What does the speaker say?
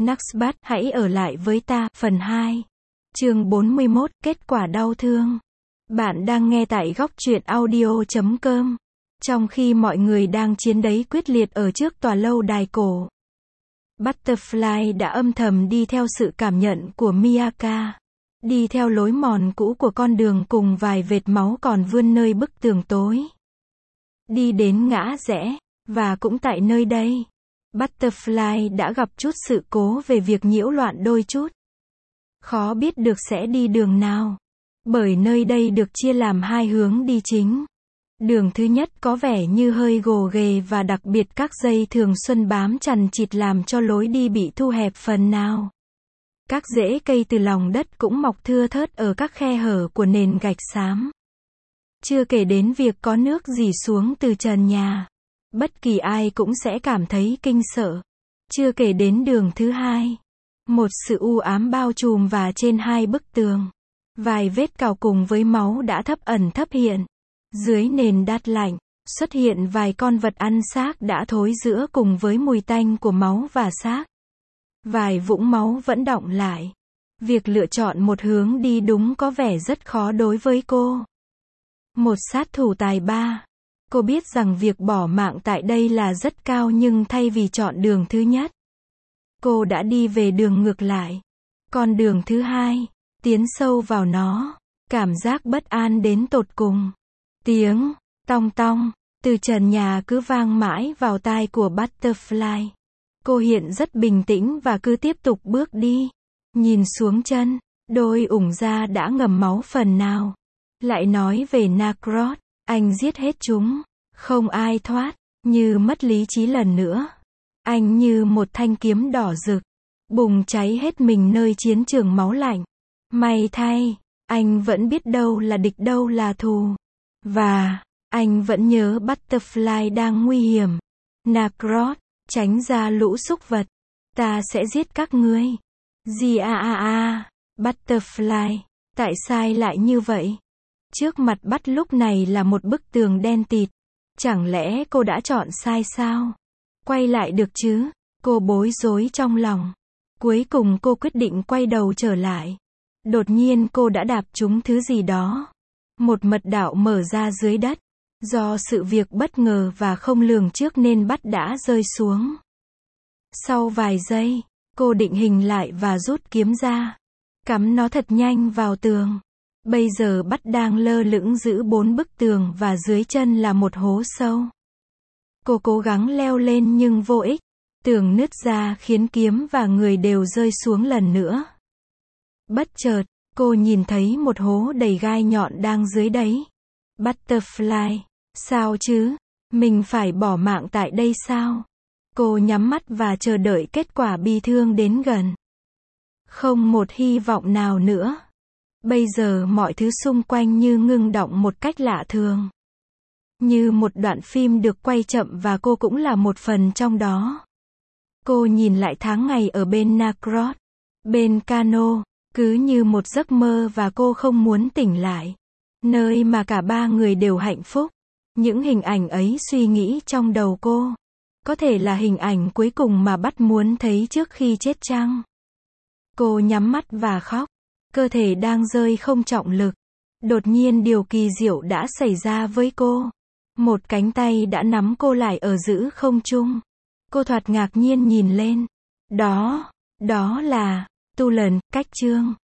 Naxbat, hãy ở lại với ta, phần 2. Chương 41, kết quả đau thương. Bạn đang nghe tại góc truyện audio.com. Trong khi mọi người đang chiến đấu quyết liệt ở trước tòa lâu đài cổ, Butterfly đã âm thầm đi theo sự cảm nhận của Miyaka. Đi theo lối mòn cũ của con đường cùng vài vệt máu còn vươn nơi bức tường tối. Đi đến ngã rẽ, và cũng tại nơi đây, Butterfly đã gặp chút sự cố về việc nhiễu loạn đôi chút. Khó biết được sẽ đi đường nào, bởi nơi đây được chia làm hai hướng đi chính. Đường thứ nhất có vẻ như hơi gồ ghề và đặc biệt các dây thường xuân bám chằng chịt làm cho lối đi bị thu hẹp phần nào. Các rễ cây từ lòng đất cũng mọc thưa thớt ở các khe hở của nền gạch xám. Chưa kể đến việc có nước rỉ xuống từ trần nhà. Bất kỳ ai cũng sẽ cảm thấy kinh sợ. Chưa kể đến đường thứ hai. Một sự u ám bao trùm và trên hai bức tường. Vài vết cào cùng với máu đã thấp ẩn thấp hiện. Dưới nền đát lạnh, xuất hiện vài con vật ăn xác đã thối rữa cùng với mùi tanh của máu và xác. Vài vũng máu vẫn đọng lại. Việc lựa chọn một hướng đi đúng có vẻ rất khó đối với cô. Một sát thủ tài ba. Cô biết rằng việc bỏ mạng tại đây là rất cao nhưng thay vì chọn đường thứ nhất, cô đã đi về đường ngược lại. Con đường thứ hai, tiến sâu vào nó. Cảm giác bất an đến tột cùng. Tiếng tong tong từ trần nhà cứ vang mãi vào tai của Butterfly. Cô hiện rất bình tĩnh và cứ tiếp tục bước đi. Nhìn xuống chân, đôi ủng da đã ngầm máu phần nào. Lại nói về Nacrot, anh giết hết chúng. Không ai thoát, như mất lý trí lần nữa. Anh như một thanh kiếm đỏ rực, bùng cháy hết mình nơi chiến trường máu lạnh. May thay, anh vẫn biết đâu là địch đâu là thù. Và, anh vẫn nhớ Butterfly đang nguy hiểm. Nacrot, tránh ra lũ súc vật. Ta sẽ giết các ngươi. Butterfly, tại sao lại như vậy? Trước mặt Bắt lúc này là một bức tường đen tịt. Chẳng lẽ cô đã chọn sai sao? Quay lại được chứ? Cô bối rối trong lòng. Cuối cùng cô quyết định quay đầu trở lại. Đột nhiên cô đã đạp trúng thứ gì đó. Một mật đạo mở ra dưới đất. Do sự việc bất ngờ và không lường trước nên Bắt đã rơi xuống. Sau vài giây, cô định hình lại và rút kiếm ra. Cắm nó thật nhanh vào tường. Bây giờ Bắt đang lơ lửng giữa 4 bức tường và dưới chân là một hố sâu. Cô cố gắng leo lên nhưng vô ích. Tường nứt ra khiến kiếm và người đều rơi xuống lần nữa. Bất chợt, cô nhìn thấy một hố đầy gai nhọn đang dưới đấy. Butterfly, sao chứ? Mình phải bỏ mạng tại đây sao? Cô nhắm mắt và chờ đợi kết quả bi thương đến gần. Không một hy vọng nào nữa. Bây giờ mọi thứ xung quanh như ngưng động một cách lạ thường. Như một đoạn phim được quay chậm và cô cũng là một phần trong đó. Cô nhìn lại tháng ngày ở bên Nacrot, bên Kano, cứ như một giấc mơ và cô không muốn tỉnh lại. Nơi mà cả ba người đều hạnh phúc. Những hình ảnh ấy suy nghĩ trong đầu cô. Có thể là hình ảnh cuối cùng mà Bắt muốn thấy trước khi chết chăng? Cô nhắm mắt và khóc. Cơ thể đang rơi không trọng lực. Đột nhiên điều kỳ diệu đã xảy ra với cô. Một cánh tay đã nắm cô lại ở giữa không trung. Cô thoạt ngạc nhiên nhìn lên. Đó là Tu Lần, Cách Chương.